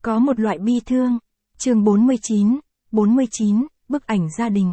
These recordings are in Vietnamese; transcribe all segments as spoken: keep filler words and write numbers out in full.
Có một loại bi thương. Chương bốn mươi chín, bốn mươi chín, bức ảnh gia đình.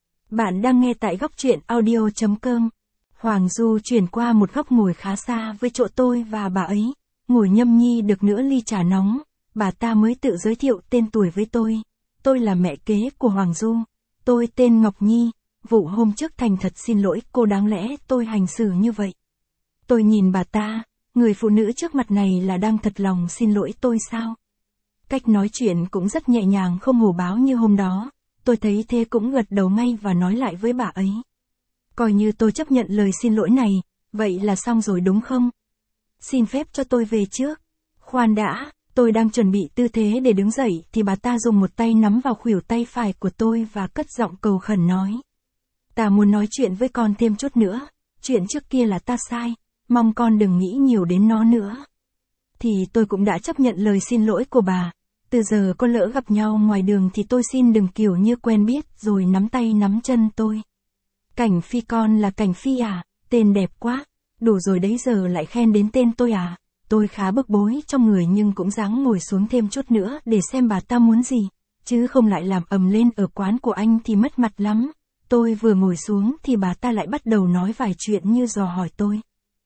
Bạn đang nghe tại góc truyện audio chấm com. Hoàng Du chuyển qua một góc ngồi khá xa với chỗ tôi và bà ấy, ngồi nhâm nhi được nửa ly trà nóng, bà ta mới tự giới thiệu tên tuổi với tôi. Tôi là mẹ kế của Hoàng Du. Tôi tên Ngọc Nhi, vụ hôm trước thành thật xin lỗi cô, đáng lẽ tôi hành xử như vậy. Tôi nhìn bà ta, người phụ nữ trước mặt này là đang thật lòng xin lỗi tôi sao? Cách nói chuyện cũng rất nhẹ nhàng, không hổ báo như hôm đó. Tôi thấy thế cũng gật đầu ngay và nói lại với bà ấy. Coi như tôi chấp nhận lời xin lỗi này, vậy là xong rồi đúng không? Xin phép cho tôi về trước. Khoan đã, tôi đang chuẩn bị tư thế để đứng dậy thì bà ta dùng một tay nắm vào khuỷu tay phải của tôi và cất giọng cầu khẩn nói. Ta muốn nói chuyện với con thêm chút nữa, chuyện trước kia là ta sai, mong con đừng nghĩ nhiều đến nó nữa. Thì tôi cũng đã chấp nhận lời xin lỗi của bà. Từ giờ có lỡ gặp nhau ngoài đường thì tôi xin đừng kiểu như quen biết rồi nắm tay nắm chân tôi. Cảnh Phi con là Cảnh Phi à, tên đẹp quá, đủ rồi đấy giờ lại khen đến tên tôi à. Tôi khá bức bối trong người nhưng cũng dáng ngồi xuống thêm chút nữa để xem bà ta muốn gì, chứ không lại làm ầm lên ở quán của anh thì mất mặt lắm. Tôi vừa ngồi xuống thì bà ta lại bắt đầu nói vài chuyện như dò hỏi tôi.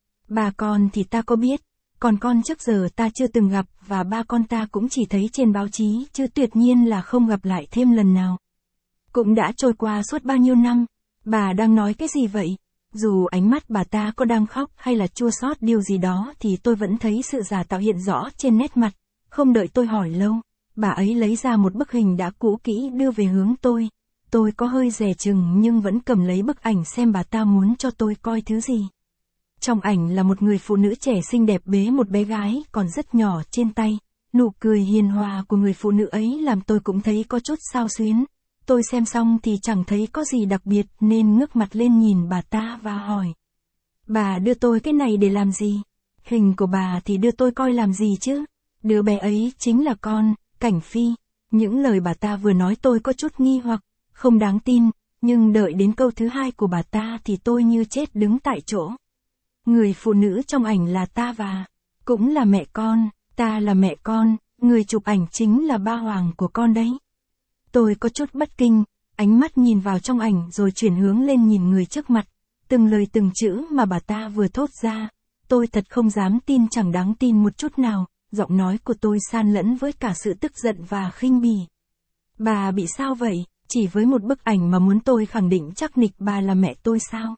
Bà con thì ta có biết, còn con trước giờ ta chưa từng gặp và ba con ta cũng chỉ thấy trên báo chí chứ tuyệt nhiên là không gặp lại thêm lần nào. Cũng đã trôi qua suốt bao nhiêu năm, bà đang nói cái gì vậy? Dù ánh mắt bà ta có đang khóc hay là chua xót điều gì đó thì tôi vẫn thấy sự giả tạo hiện rõ trên nét mặt. Không đợi tôi hỏi lâu, bà ấy lấy ra một bức hình đã cũ kỹ đưa về hướng tôi. Tôi có hơi dè chừng nhưng vẫn cầm lấy bức ảnh xem bà ta muốn cho tôi coi thứ gì. Trong ảnh là một người phụ nữ trẻ xinh đẹp bế một bé gái còn rất nhỏ trên tay. Nụ cười hiền hòa của người phụ nữ ấy làm tôi cũng thấy có chút xao xuyến. Tôi xem xong thì chẳng thấy có gì đặc biệt nên ngước mặt lên nhìn bà ta và hỏi. Bà đưa tôi cái này để làm gì? Hình của bà thì đưa tôi coi làm gì chứ? Đứa bé ấy chính là con, Cảnh Phi. Những lời bà ta vừa nói tôi có chút nghi hoặc, không đáng tin, nhưng đợi đến câu thứ hai của bà ta thì tôi như chết đứng tại chỗ. Người phụ nữ trong ảnh là ta và cũng là mẹ con, ta là mẹ con, người chụp ảnh chính là ba Hoàng của con đấy. Tôi có chút bất kinh, ánh mắt nhìn vào trong ảnh rồi chuyển hướng lên nhìn người trước mặt. Từng lời từng chữ mà bà ta vừa thốt ra, tôi thật không dám tin, chẳng đáng tin một chút nào. Giọng nói của tôi san lẫn với cả sự tức giận và khinh bỉ. Bà bị sao vậy? Chỉ với một bức ảnh mà muốn tôi khẳng định chắc nịch bà là mẹ tôi sao?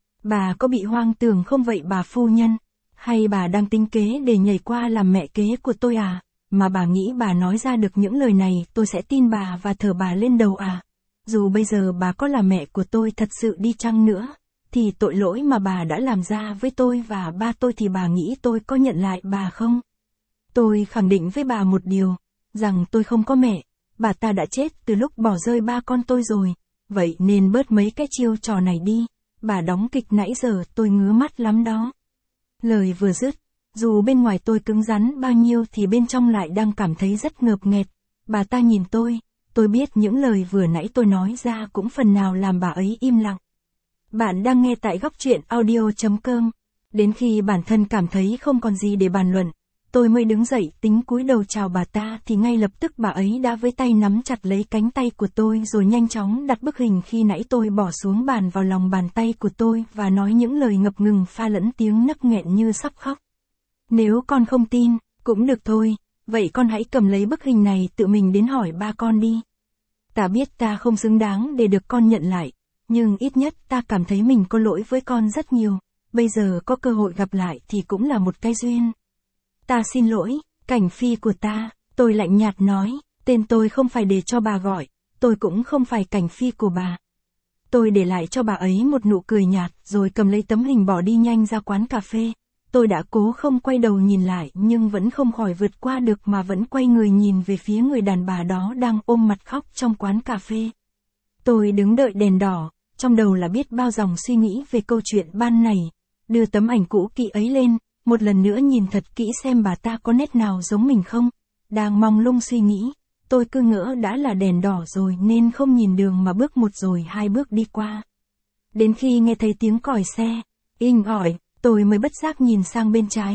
Bà có bị hoang tưởng không vậy bà phu nhân? Hay bà đang tính kế để nhảy qua làm mẹ kế của tôi à? Mà bà nghĩ bà nói ra được những lời này tôi sẽ tin bà và thờ bà lên đầu à? Dù bây giờ bà có là mẹ của tôi thật sự đi chăng nữa, thì tội lỗi mà bà đã làm ra với tôi và ba tôi thì bà nghĩ tôi có nhận lại bà không? Tôi khẳng định với bà một điều, rằng tôi không có mẹ, bà ta đã chết từ lúc bỏ rơi ba con tôi rồi, vậy nên bớt mấy cái chiêu trò này đi, bà đóng kịch nãy giờ tôi ngứa mắt lắm đó. Lời vừa dứt, dù bên ngoài tôi cứng rắn bao nhiêu thì bên trong lại đang cảm thấy rất ngợp nghẹt. Bà ta nhìn tôi, tôi biết những lời vừa nãy tôi nói ra cũng phần nào làm bà ấy im lặng. Bạn đang nghe tại góc truyện audio chấm com. Đến khi bản thân cảm thấy không còn gì để bàn luận, tôi mới đứng dậy tính cúi đầu chào bà ta thì ngay lập tức bà ấy đã với tay nắm chặt lấy cánh tay của tôi rồi nhanh chóng đặt bức hình khi nãy tôi bỏ xuống bàn vào lòng bàn tay của tôi và nói những lời ngập ngừng pha lẫn tiếng nấc nghẹn như sắp khóc. Nếu con không tin, cũng được thôi, vậy con hãy cầm lấy bức hình này tự mình đến hỏi ba con đi. Ta biết ta không xứng đáng để được con nhận lại, nhưng ít nhất ta cảm thấy mình có lỗi với con rất nhiều, bây giờ có cơ hội gặp lại thì cũng là một cái duyên. Ta xin lỗi, Cảnh Phi của ta, tôi lạnh nhạt nói, tên tôi không phải để cho bà gọi, tôi cũng không phải Cảnh Phi của bà. Tôi để lại cho bà ấy một nụ cười nhạt rồi cầm lấy tấm hình bỏ đi nhanh ra quán cà phê. Tôi đã cố không quay đầu nhìn lại nhưng vẫn không khỏi vượt qua được mà vẫn quay người nhìn về phía người đàn bà đó đang ôm mặt khóc trong quán cà phê. Tôi đứng đợi đèn đỏ, trong đầu là biết bao dòng suy nghĩ về câu chuyện ban nãy, đưa tấm ảnh cũ kỹ ấy lên, một lần nữa nhìn thật kỹ xem bà ta có nét nào giống mình không. Đang mong lung suy nghĩ, tôi cứ ngỡ đã là đèn đỏ rồi nên không nhìn đường mà bước một rồi hai bước đi qua. Đến khi nghe thấy tiếng còi xe, inh ỏi, tôi mới bất giác nhìn sang bên trái,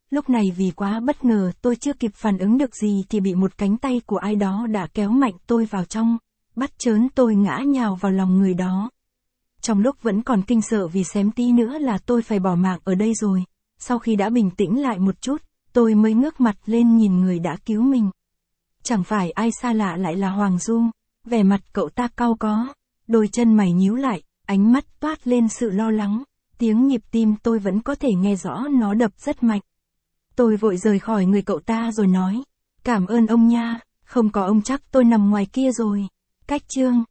Lúc này vì quá bất ngờ tôi chưa kịp phản ứng được gì thì bị một cánh tay của ai đó đã kéo mạnh tôi vào trong, bắt chớn tôi ngã nhào vào lòng người đó. Trong lúc vẫn còn kinh sợ vì xém tí nữa là tôi phải bỏ mạng ở đây rồi, sau khi đã bình tĩnh lại một chút, tôi mới ngước mặt lên nhìn người đã cứu mình. Chẳng phải ai xa lạ lại là Hoàng Du, vẻ mặt cậu ta cau có, đôi chân mày nhíu lại, ánh mắt toát lên sự lo lắng, tiếng nhịp tim tôi vẫn có thể nghe rõ nó đập rất mạnh. Tôi vội rời khỏi người cậu ta rồi nói, cảm ơn ông nha, không có ông chắc tôi nằm ngoài kia rồi. Cách chương